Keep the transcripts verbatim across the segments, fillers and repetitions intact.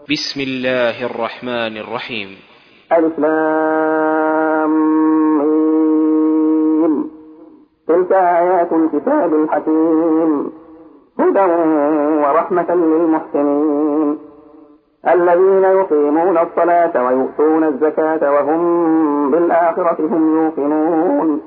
بسم الله الرحمن الرحيم. ألف لام ميم. تلك آيات الكتاب الحكيم هدى ورحمة للمحسنين الذين يقيمون الصلاة ويؤتون الزكاة وهم بالآخرة هم يوقنون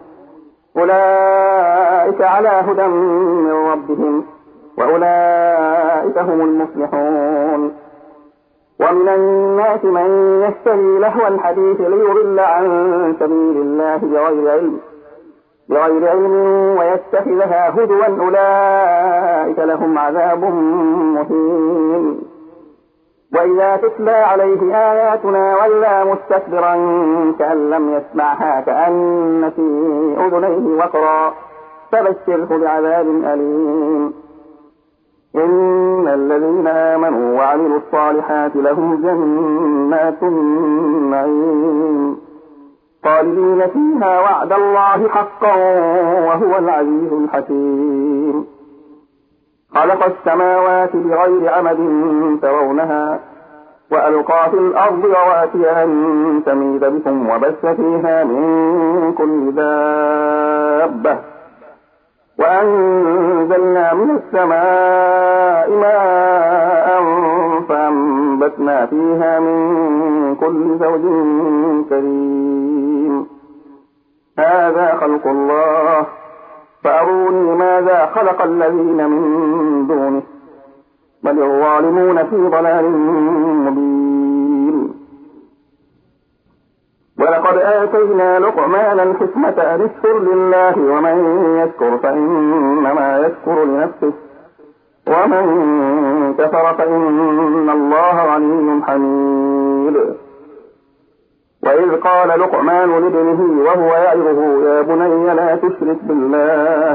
أولئك على هدى من ربهم وأولئك هم المفلحون. ومن الناس من يشتري لهو الحديث ليضل عن سبيل الله بغير علم بغير علم ويتخذها هدوا أولئك لهم عذاب مهين. وإذا تتلى عليه آياتنا ولى مستكبرا كأن لم يسمعها كأن في أذنيه وقرا فبشره بعذاب أليم. إن الذين آمنوا وعملوا الصالحات لهم جنات النعيم خالدين فيها وعد الله حقا وهو العزيز الحكيم. خلق السماوات بغير عمد ترونها وألقى في الأرض رواسي أن تميد بكم وبث فيها من كل دابة وأنزلنا من السماء ماء فأنبتنا فيها من كل زوج كريم. هذا خلق الله فأروني ماذا خلق الذين من دونه بل الظالمون في ضلال مبين. ولقد آتينا لقمان الحكمة أن اشكر لله ومن يشكر فإنما يشكر لنفسه ومن كفر فإن الله غني حميد. وإذ قال لقمان لابنه وهو يعظه يا بني لا تشرك بالله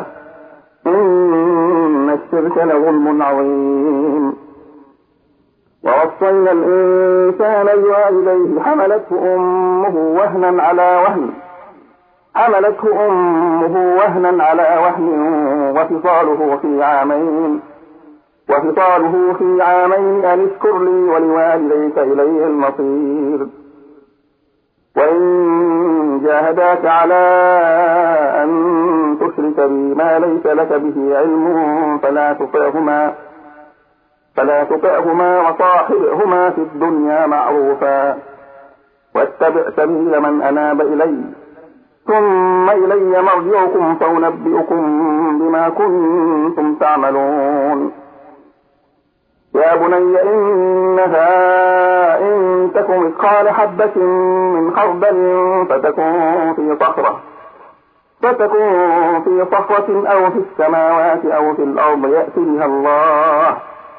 إن الشرك لظلم عظيم. ووصينا الإنسان بوالديه حملته أمه وهنا على وهن حملته أمه وهنا على وهن وفصاله في عامين وفصاله في عامين أن اشكر لي ولوالديك إلي المصير. وإن جاهداك على أن تشرك بي ما ليس لك به علم فلا تطعهما فلا تطعهما وصاحبهما في الدنيا معروفا واتبع سبيل من أناب إلي ثم إلي مرجعكم فأنبئكم بما كنتم تعملون. يا بني إنها إن تك مثقال حبة من خردل فتكن في صخرة فتكن في صخرة أو في السماوات أو في الأرض يأتي بها الله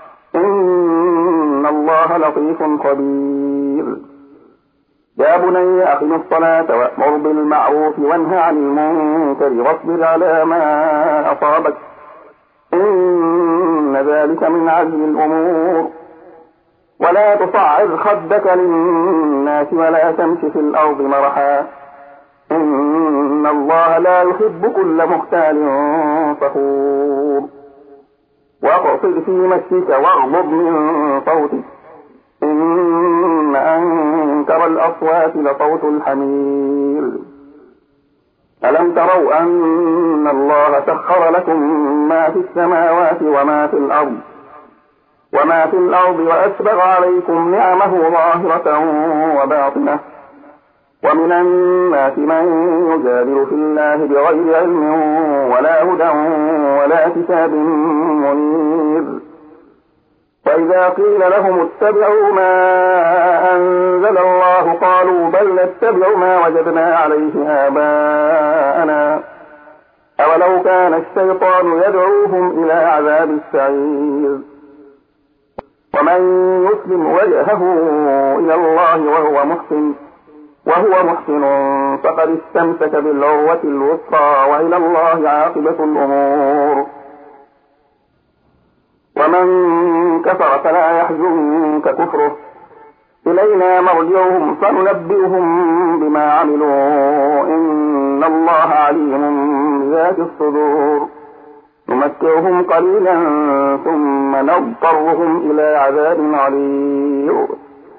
إن الله لطيف خبير. يا بني أقم الصلاة وأمر بالمعروف وانه عن المنكر واصبر على ما أصابك إن ذلك من عزم الأمور. ولا تصعر خدك للناس ولا تمش في الأرض مرحا إن الله لا يحب كل مختال فخور. واقصد في مشيك واغضض من صوتك إن أنكر الأصوات لصوت الحمير. ألم تروا أن الله سخر لكم ما في السماوات وما في الأرض وما في الأرض وأسبغ عليكم نعمه ظاهرة وباطنة ومن الناس من يجادل في الله بغير علم ولا هدى ولا كتاب منير. وإذا قيل لهم اتبعوا ما أنزل الله قالوا بل نتبع ما وجدنا عليه آباءنا أولو كان الشيطان يدعوهم إلى عذاب السعير. ومن يسلم وجهه إلى الله وهو محسن وهو محسن فقد استمسك بالعروة الوثقى وإلى الله عاقبة الأمور. ومن كفر فلا يحزنك كفره إلينا مرجعهم فننبئهم بما عملوا إن الله عليم بذات الصدور. نمتعهم قليلا ثم نضطرهم إلى عذاب غليظ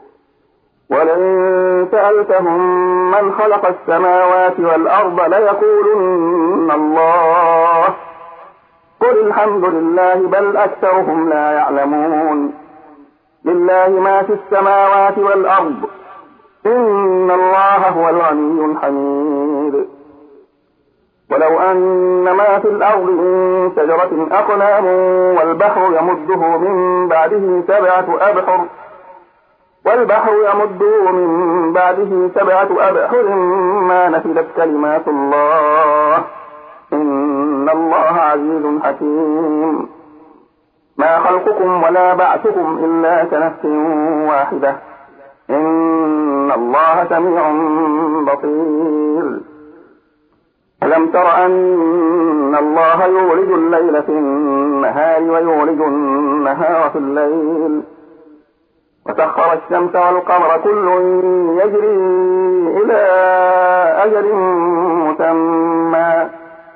ولئن سألتهم من خلق السماوات والأرض ليقولن الله قل الحمد لله بل أكثرهم لا يعلمون لله ما في السماوات والأرض إن الله هو الغني الحميد ولو أن ما في الأرض من شجرة أقلام والبحر يمده من بعده سبعة أبحر والبحر يمده من بعده سبعة أبحر ما نفدت كلمات الله إن الله عزيز حكيم ما خلقكم ولا بعثكم إلا كنفس واحدة إن الله سميع بصير ألم تر أن الله يولج الليل في النهار ويولج النهار في الليل وسخر الشمس والقمر كل يجري إلى أجل مسمى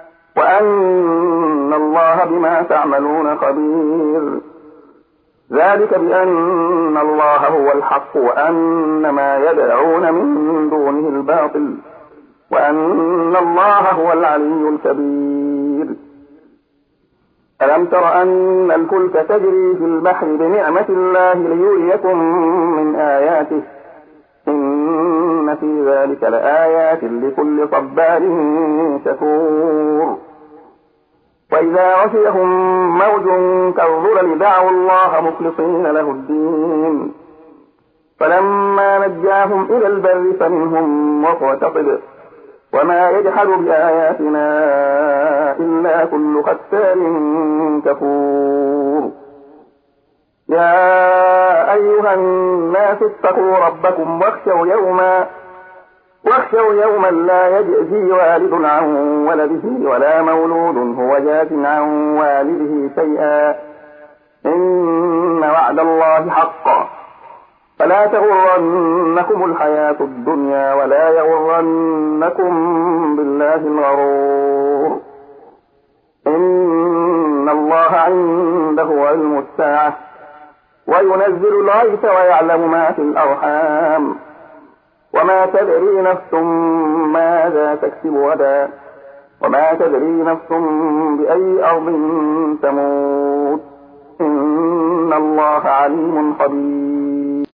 وأن الله بما تعملون خبير ذلك بأن الله هو الحق وأن ما يدعون من دونه الباطل وأن الله هو العلي الكبير ألم تر أن الفلك تجري في البحر بنعمة الله ليريكم من آياته إن في ذلك لآيات لكل صبار شكور وإذا غشيهم موج كالظلل دعوا الله مخلصين له الدين فلما نجاهم إلى البر فمنهم مقتصد وما يجحد بآياتنا إلا كل ختار كفور يا أيها الناس اتقوا ربكم واخشوا يوما واخشوا يوما لا يجزي والد عن ولده ولا مولود هو جاز عن والده شيئا إن وعد الله حق فلا تغرنكم الحياة الدنيا ولا يغرنكم بالله الغرور إن الله عنده علم الساعة وينزل الغيث ويعلم ما في الأرحام وما تدري نفس ماذا تكسب غدا وما تدري نفس بأي أرض تموت إن الله عليم خبير